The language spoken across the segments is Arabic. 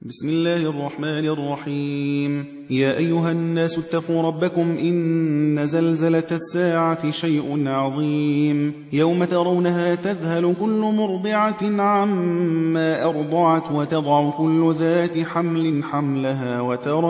بسم الله الرحمن الرحيم. يا أيها الناس اتقوا ربكم إن زلزلة الساعة شيء عظيم يوم ترونها تذهل كل مرضعة عما أرضعت وتضع كل ذات حمل حملها وترى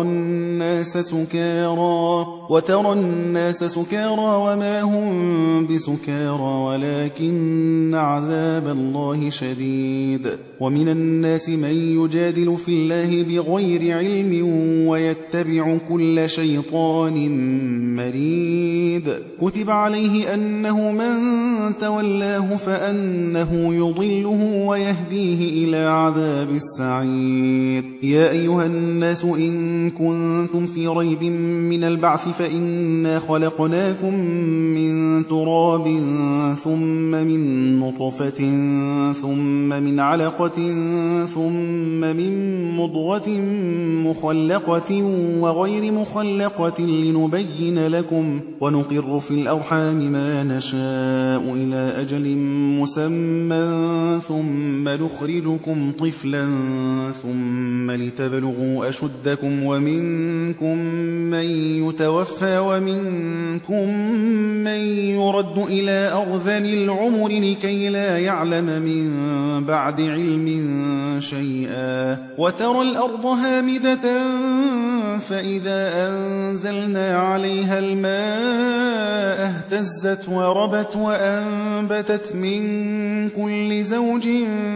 الناس سكارى وما هم بسكارى ولكن عذاب الله شديد. ومن الناس من يجادل في الله بغير علم ويتبع كل شيطان مريد. كتب عليه أنه من تولاه فأنه يضله ويهديه إلى عذاب السعير. يا أيها الناس إن كنتم في ريب من البعث فإنا خلقناكم من تراب ثم من نطفة ثم من علقة ثم من مضغة مخلقة وغير مخلقة لنبين لكم ونقر في الأرحام ما نشاء إلى أجل مسمى ثم نخرجكم طفلا ثم لتبلغوا أشدكم ومنكم من يتوفى ومنكم من يرد إلى أرذل العمر لكي لا يعلم من بعد علم شيئا. وترى الأرض هامدة فإذا أنزلنا عليها الماء اهتزت وربت وأنبتت من كل زوج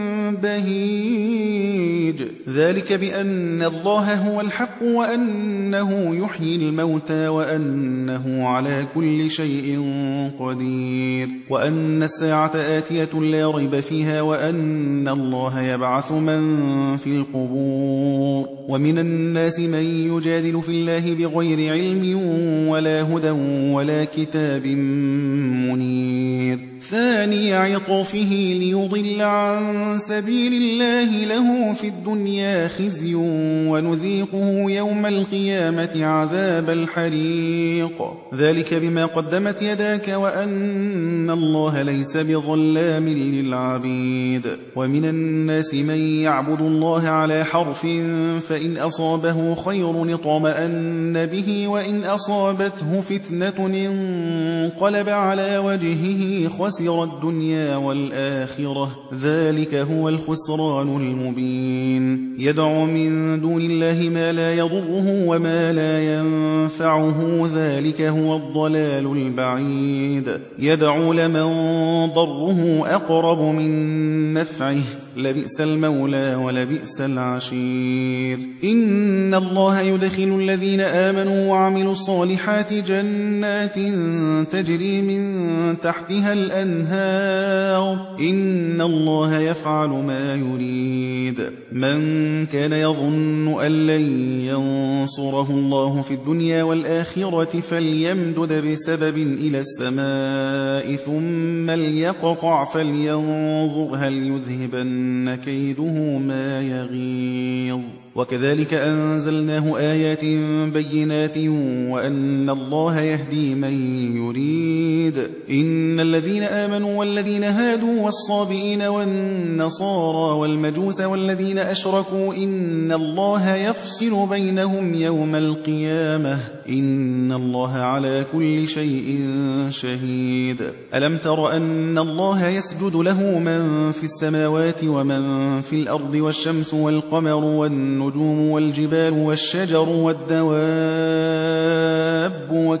بهيج. ذلك بأن الله هو الحق وأنه يحيي الموتى وأنه على كل شيء قدير وأن الساعة آتية لا ريب فيها وأن الله يبعث من في القبور. ومن الناس من يجادل في الله بغير علم ولا هدى ولا كتاب منير. ثاني عطفه ليضل عن سبيل الله له في الدنيا خزي ونذيقه يوم القيامة عذاب الحريق. ذلك بما قدمت يداك وأن الله ليس بظلام للعبيد. ومن الناس من يعبد الله على حرف فإن أصابه خير اطمأن به وإن أصابته فتنة انقلب على وجهه خسر الدنيا والآخرة ذلك هو الخسران المبين. يدعو من دون الله ما لا يضره وما لا ينفعه ذلك هو الضلال البعيد. يدعو لمن ضره أقرب من نفعه لبئس المولى ولبئس العشير. إن الله يدخل الذين آمنوا وعملوا الصالحات جنات تجري من تحتها الأنهار إن الله يفعل ما يريد. من كان يظن أن لن ينصره الله في الدنيا والآخرة فليمدد بسبب إلى السماء ثم ليقطع فلينظر هل يذهبن كيده ما يغيظ. وكذلك أنزلناه آيات بينات وأن الله يهدي من يريد. إن الذين آمنوا والذين هادوا والصابئين والنصارى والمجوس والذين أشركوا إن الله يفصل بينهم يوم القيامة إن الله على كل شيء شهيد. ألم تر أن الله يسجد له من في السماوات ومن في الأرض والشمس والقمر والنجوم والجبال والشجر والدواب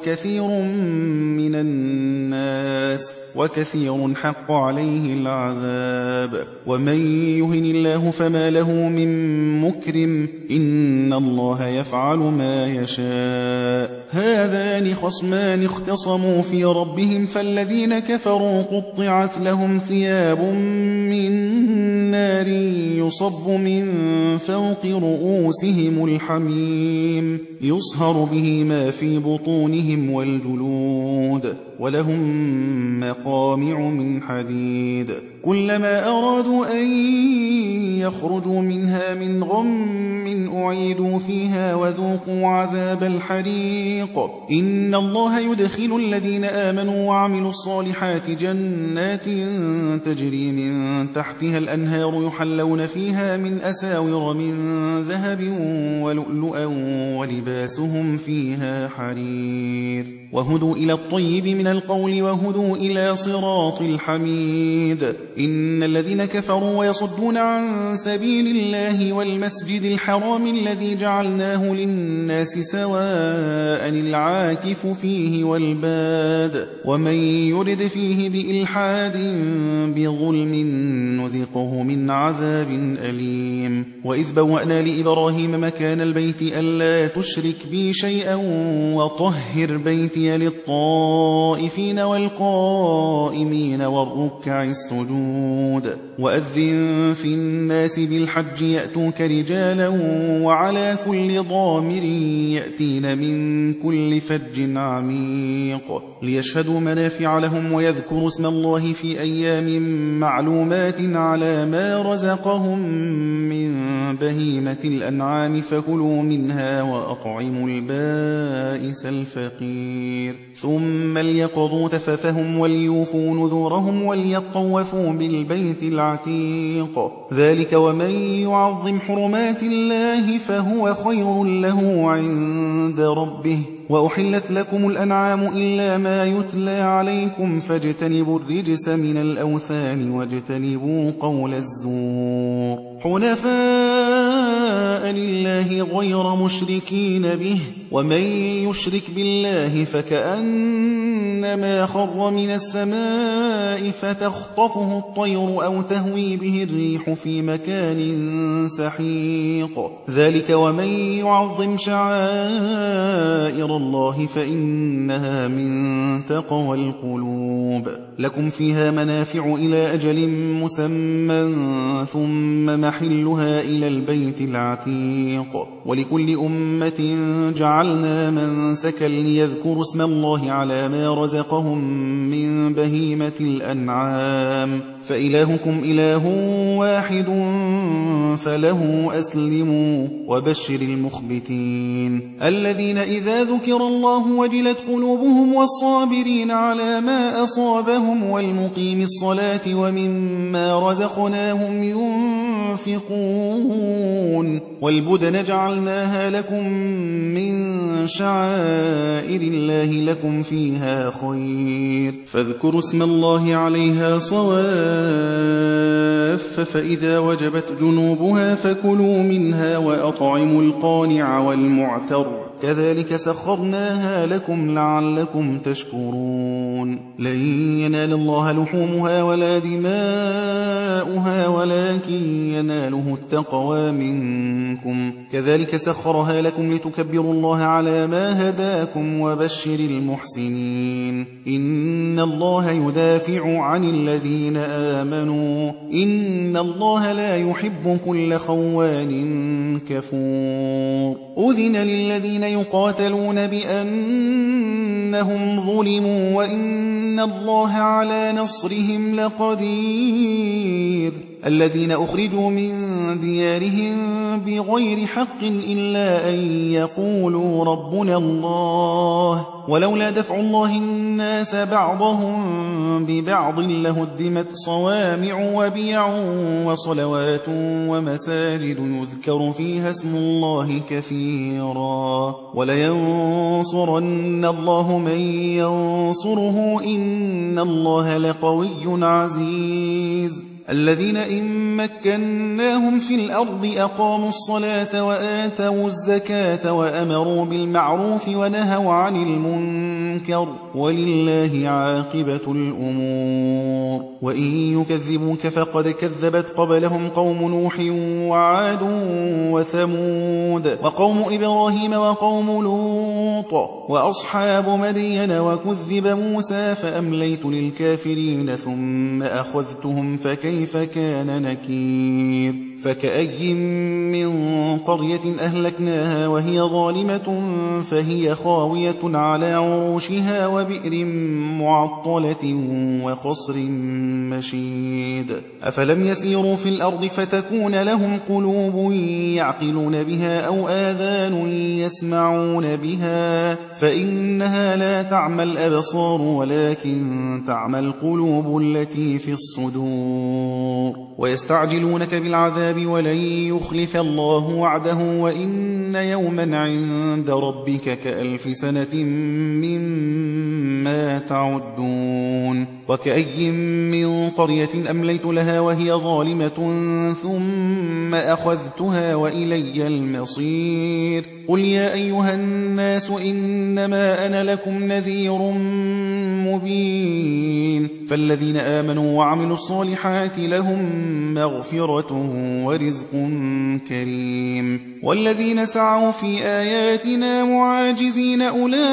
وكثير حق عليه العذاب. ومن يهن الله فما له من مكرم إن الله يفعل ما يشاء. هذان خصمان اختصموا في ربهم فالذين كفروا قطعت لهم ثياب من نار يصب من فوق رؤوسهم الحميم يصهر به ما في بطونهم والجلود ولهم مقامع من حديد. كلما أرادوا أن يخرجوا منها من غم أعيدوا فيها وذوقوا عذاب الحريق إن الله يدخل الذين آمنوا وعملوا الصالحات جنات تجري من تحتها الأنهار يحلون فيها من أساور من ذهب ولؤلؤا ولباسهم فيها حرير وهدوا إلى الطيب من القول وهدوا إلى صراط الحميد إن الذين كفروا ويصدون عن سبيل الله والمسجد الحرام الذي جعلناه للناس سواء العاكف فيه والباد ومن يرد فيه بإلحاد بظلم نذقه من عذاب أليم وإذ بوأنا لإبراهيم مكان البيت ألا تشرك بي شيئا وطهر بيتي للطائفين والقائمين والركع السجود وأذن في الناس بالحج يأتوك رجالا وعلى كل ضامر يأتين من كل فج عميق ليشهدوا منافع لهم ويذكروا اسم الله في أيام معلومات على ما رزقهم من بهيمة الأنعام فكلوا منها وأطعموا البائس الفقير ثم ليقضوا تفثهم وليوفوا نذورهم وليطوفوا بالبيت العتيق ذلك ومن يعظم حرمات الله فهو خير له عند ربه وأحلت لكم الأنعام إلا ما يتلى عليكم فاجتنبوا الرجس من الأوثان واجتنبوا قول الزور حنفاء لله غير مشركين به ومن يشرك بالله فكأنما خر من السماء فتخطفه الطير أو تهوي به الريح في مكان سحيق ذلك ومن يعظم شعائر الله فإنها من تقوى القلوب لكم فيها منافع إلى أجل مسمى ثم محلها إلى البيت العتيق ولكل أمة جعلنا منسكا ليذكروا اسم الله على ما رزقهم من بهيمة الأنعام فإلهكم إله واحد فله أسلموا وبشر المخبتين الذين إذا ذكر الله وجلت قلوبهم والصابرين على ما أصابهم والمقيم الصلاة ومما رزقناهم ينفقون والبدن جعلناها لكم من شعائر الله لكم فيها خير فاذكروا اسم الله عليها صواف فإذا وجبت جنوبها فكلوا منها وأطعموا القانع والمعتر كذلك سخرناها لكم لعلكم تشكرون لن ينال الله لحومها ولا دماؤها ولكن يناله التقوى منكم كذلك سخرها لكم لتكبروا الله على ما هداكم وبشر المحسنين إن الله يدافع عن الذين آمنوا إن الله لا يحب كل خوان كفور أذن للذين يقاتلون بأنهم ظلموا وإن الله على نصرهم لقدير الذين أخرجوا من ديارهم بغير حق إلا أن يقولوا ربنا الله ولولا دفع الله الناس بعضهم ببعض لهدمت صوامع وبيع وصلوات ومساجد يذكر فيها اسم الله كثيرا ولينصرن الله من ينصره إن الله لقوي عزيز الذين إن مكناهم في الأرض أقاموا الصلاة وآتوا الزكاة وأمروا بالمعروف ونهوا عن المنكر ولله عاقبة الأمور وإن يكذبوك فقد كذبت قبلهم قوم نوح وعاد وثمود وقوم إبراهيم وقوم لوط وأصحاب مدين وكذب موسى فأمليت للكافرين ثم أخذتهم فكيف كان نكير فكأي من قرية أهلكناها وهي ظالمة فهي خاوية على عروشها وبئر معطلة وقصر مشيد أفلم يسيروا في الأرض فتكون لهم قلوب يعقلون بها أو آذان يسمعون بها فإنها لا تعمى الأبصار ولكن تعمى القلوب التي في الصدور ويستعجلونك بالعذاب ولن يخلف الله وعده وإن يوما عند ربك كألف سنة مما تعدون وكأي من قرية أمليت لها وهي ظالمة ثم أخذتها وإلي المصير قل يا أيها الناس إنما أنا لكم نذير مبين فالذين آمنوا وعملوا الصالحات لهم مغفرة ورزق كريم والذين سعوا في آياتنا معاجزين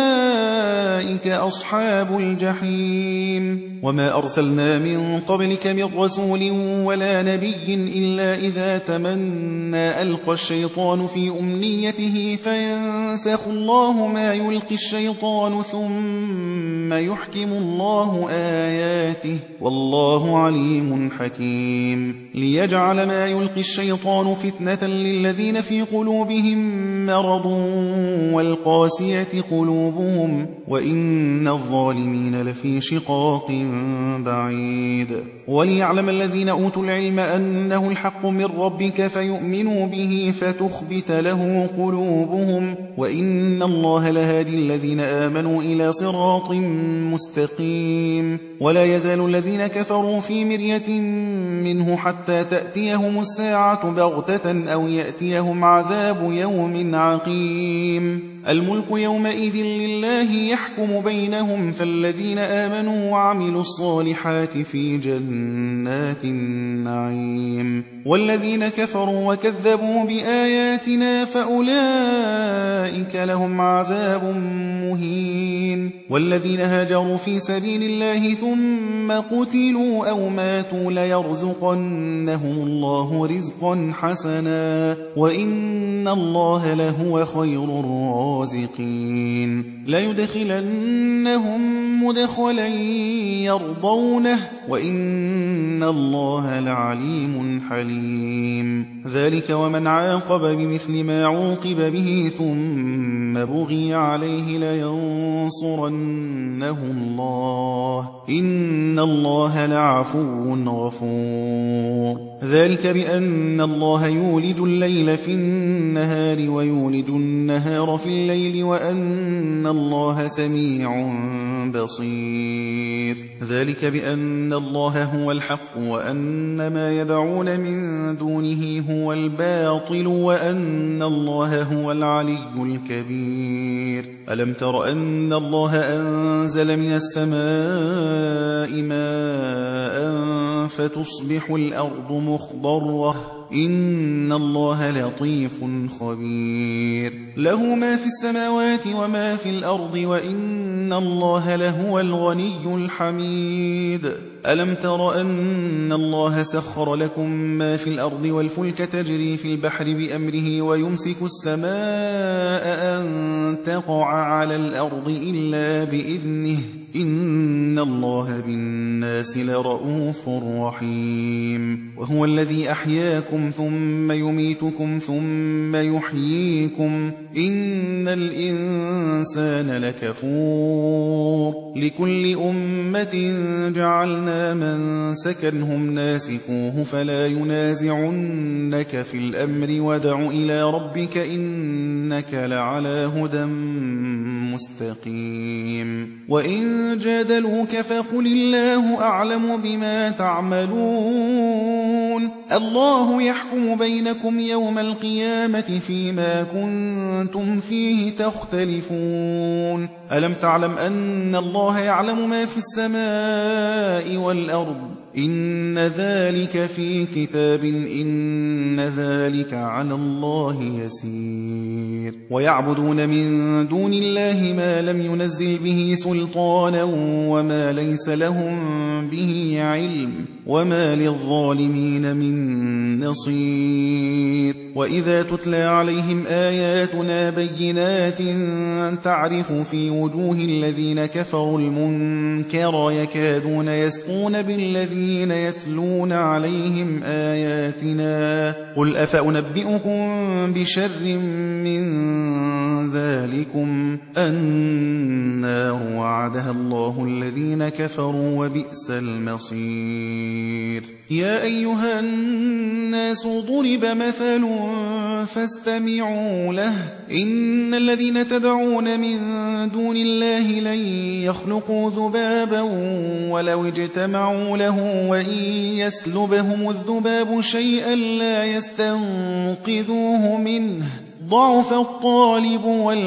أولئك أصحاب الجحيم وما أرسلنا من قبلك من رسول ولا نبي إلا إذا تمنى ألقى الشيطان في أمنيته فينسخ الله ما يلقي الشيطان ثم يحكم الله آياته والله عليم حكيم ليجعل ما يلقي الشيطان فتنة للذين في قلوبهم مرض والقاسية قلوبهم وإن الظالمين لفي شقاق بعيد وليعلم الذين أوتوا العلم أنه الحق من ربك فيؤمنوا به فتخبت له قلوبهم وإن الله لهادي الذين آمنوا إلى صراط مستقيم ولا يزال الذين كفروا في مرية منه حتى تأتيهم الساعة بغتة أو يأتيهم عذاب يوم عقيم الملك يومئذ لله يحكم بينهم فالذين آمنوا وعملوا الصالحات في جنات النعيم والذين كفروا وكذبوا بآياتنا فأولئك لهم عذاب مهين والذين هاجروا في سبيل الله ثم قتلوا أو ماتوا ليرزقنهم الله رزقا حسنا وإن الله لهو خير الرازقين ليدخلنهم مدخلا يرضونه وإن الله لعليم حليم ذلك ومن عاقب بمثل ما عوقب به ثم بغي عليه لينصرنه الله إن الله لعفو غفور ذلك بأن الله يولج الليل في النهار ويولج النهار في الليل وأن الله سميع بصير ذلك بأن الله هو الحق وأن ما يدعون من دونه هو الباطل وأن الله هو العلي الكبير ألم تر أن الله أنزل من السماء ماء فتصبح الأرض مخضرة إن الله لطيف خبير له ما في السماوات وما في الأرض وإن الله لهو الغني الحميد ألم تر أن الله سخر لكم ما في الأرض والفلك تجري في البحر بأمره ويمسك السماء أن تقع على الأرض إلا بإذنه إن الله بالناس لرؤوف رحيم وهو الذي أحياكم ثم يميتكم ثم يحييكم إن الإنسان لكفور لكل أمة جعلنا من سكنهم ناسكوه فلا ينازعنك في الأمر ودع إلى ربك إنك لعلى هدى مستقيم وإن جادلوك فقل الله أعلم بما تعملون الله يحكم بينكم يوم القيامة فيما كنتم فيه تختلفون ألم تعلم أن الله يعلم ما في السماء والأرض إن ذلك في كتاب إن ذلك على الله يسير ويعبدون من دون الله ما لم ينزل به سلطانا وما ليس لهم به علم وما للظالمين من نصير وإذا تتلى عليهم آياتنا بينات تعرف في وجوه الذين كفروا المنكر يكادون يسطون بالذين يتلون عليهم آياتنا قل أفأنبئكم بشر من ذلكم النار وعدها الله الذين كفروا وبئس المصير يا أيها الناس ضرب مثل فاستمعوا له إن الذين تدعون من دون الله لن يخلقوا ذبابا ولو اجتمعوا له وإن يسلبهم الذباب شيئا لا يستنقذوه منه ضعف الطالب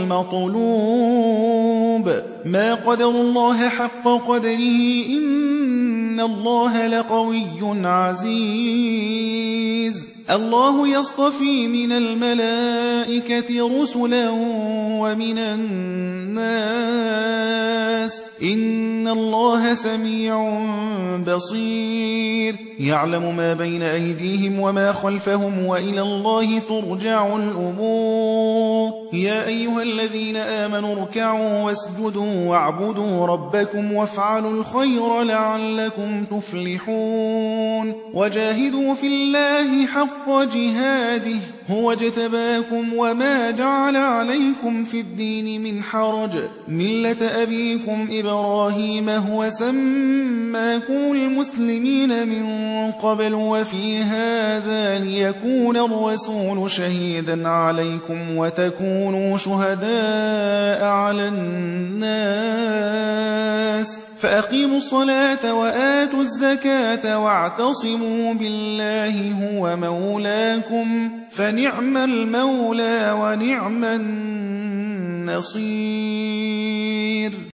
والمطلوب ما قدر الله حق قدره إن الله لقوي عزيز الله يصطفي من الملائكة رسلا ومن الناس إن الله سميع بصير يعلم ما بين أيديهم وما خلفهم وإلى الله ترجع الأمور يا أيها الذين آمنوا اركعوا واسجدوا واعبدوا ربكم وافعلوا الخير لعلكم تفلحون وجاهدوا في الله حق جهاده هو اجتباكم وما جعل عليكم في الدين من حرج ملة أبيكم إبراهيم هو سماكم المسلمين من قبل وفي هذا ليكون الرسول شهيدا عليكم وتكونوا شهداء على الناس فأقيموا الصلاة وآتوا الزكاة واعتصموا بالله هو مولاكم فنعم المولى ونعم النصير